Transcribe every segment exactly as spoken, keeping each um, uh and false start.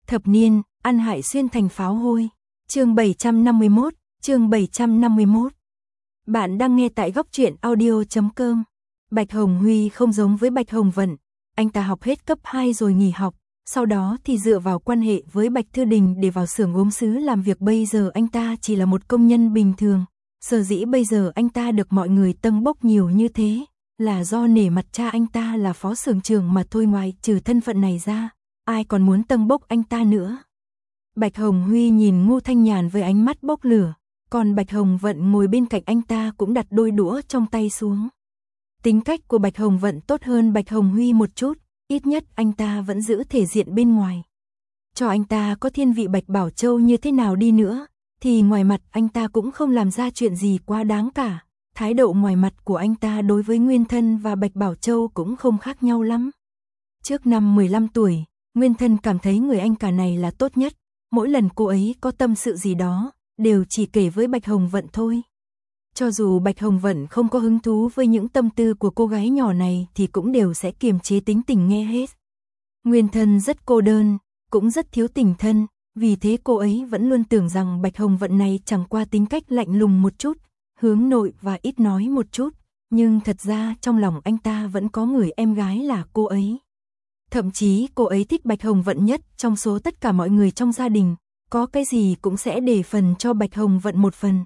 Thập niên, ăn hại xuyên thành pháo hôi. Chương bảy trăm năm mươi mốt, chương bảy trăm năm mươi mốt. Bạn đang nghe tại góc truyện audio chấm com. Bạch Hồng Huy không giống với Bạch Hồng Vận, anh ta học hết cấp hai rồi nghỉ học, sau đó thì dựa vào quan hệ với Bạch Thư Đình để vào xưởng gốm sứ làm việc. Bây giờ anh ta chỉ là một công nhân bình thường, sở dĩ bây giờ anh ta được mọi người tâng bốc nhiều như thế, là do nể mặt cha anh ta là phó xưởng trưởng mà thôi. Ngoài trừ thân phận này ra, ai còn muốn tâng bốc anh ta nữa. Bạch Hồng Huy nhìn Ngô Thanh Nhàn với ánh mắt bốc lửa, còn Bạch Hồng Vận ngồi bên cạnh anh ta cũng đặt đôi đũa trong tay xuống. Tính cách của Bạch Hồng Vận tốt hơn Bạch Hồng Huy một chút, ít nhất anh ta vẫn giữ thể diện bên ngoài. Cho anh ta có thiên vị Bạch Bảo Châu như thế nào đi nữa, thì ngoài mặt anh ta cũng không làm ra chuyện gì quá đáng cả. Thái độ ngoài mặt của anh ta đối với Nguyên Thân và Bạch Bảo Châu cũng không khác nhau lắm. Trước năm mười lăm tuổi, Nguyên Thân cảm thấy người anh cả này là tốt nhất. Mỗi lần cô ấy có tâm sự gì đó, đều chỉ kể với Bạch Hồng Vận thôi. Cho dù Bạch Hồng Vận không có hứng thú với những tâm tư của cô gái nhỏ này thì cũng đều sẽ kiềm chế tính tình nghe hết. Nguyên Thân rất cô đơn, cũng rất thiếu tình thân, vì thế cô ấy vẫn luôn tưởng rằng Bạch Hồng Vận này chẳng qua tính cách lạnh lùng một chút, hướng nội và ít nói một chút, nhưng thật ra trong lòng anh ta vẫn có người em gái là cô ấy. Thậm chí cô ấy thích Bạch Hồng Vận nhất trong số tất cả mọi người trong gia đình, có cái gì cũng sẽ để phần cho Bạch Hồng Vận một phần.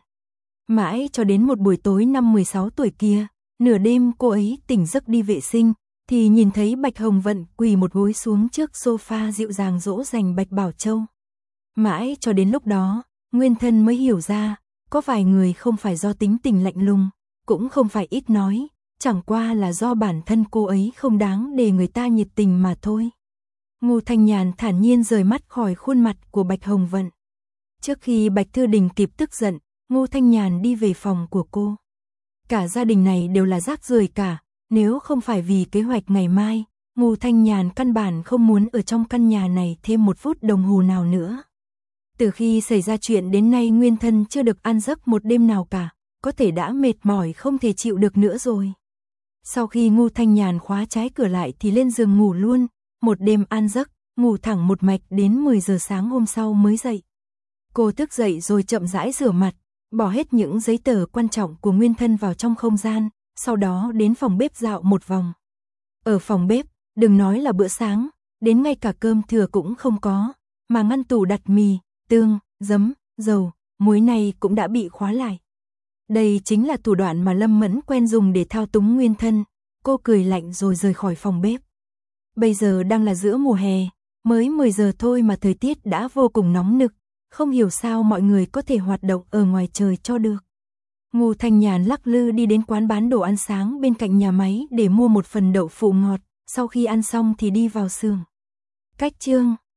Mãi cho đến một buổi tối năm mười sáu tuổi kia, nửa đêm cô ấy tỉnh giấc đi vệ sinh, thì nhìn thấy Bạch Hồng Vận quỳ một gối xuống trước sofa dịu dàng dỗ dành Bạch Bảo Châu. Mãi cho đến lúc đó, Nguyên Thân mới hiểu ra, có vài người không phải do tính tình lạnh lùng, cũng không phải ít nói, chẳng qua là do bản thân cô ấy không đáng để người ta nhiệt tình mà thôi. Ngô Thanh Nhàn thản nhiên rời mắt khỏi khuôn mặt của Bạch Hồng Vận. Trước khi Bạch Thư Đình kịp tức giận, Ngô Thanh Nhàn đi về phòng của cô. Cả gia đình này đều là rác rưởi cả, nếu không phải vì kế hoạch ngày mai, Ngô Thanh Nhàn căn bản không muốn ở trong căn nhà này thêm một phút đồng hồ nào nữa. Từ khi xảy ra chuyện đến nay Nguyên Thân chưa được ăn giấc một đêm nào cả, có thể đã mệt mỏi không thể chịu được nữa rồi. Sau khi Ngô Thanh Nhàn khóa trái cửa lại thì lên giường ngủ luôn, một đêm ăn giấc, ngủ thẳng một mạch đến mười giờ sáng hôm sau mới dậy. Cô thức dậy rồi chậm rãi rửa mặt, bỏ hết những giấy tờ quan trọng của Nguyên Thân vào trong không gian, sau đó đến phòng bếp dạo một vòng. Ở phòng bếp, đừng nói là bữa sáng, đến ngay cả cơm thừa cũng không có, mà ngăn tủ đặt mì, tương, giấm, dầu, muối này cũng đã bị khóa lại. Đây chính là thủ đoạn mà Lâm Mẫn quen dùng để thao túng Nguyên Thân. Cô cười lạnh rồi rời khỏi phòng bếp. Bây giờ đang là giữa mùa hè, mới mười giờ thôi mà thời tiết đã vô cùng nóng nực, không hiểu sao mọi người có thể hoạt động ở ngoài trời cho được. Ngô Thanh Nhàn lắc lư đi đến quán bán đồ ăn sáng bên cạnh nhà máy để mua một phần đậu phụ ngọt, sau khi ăn xong thì đi vào xưởng. Cách chương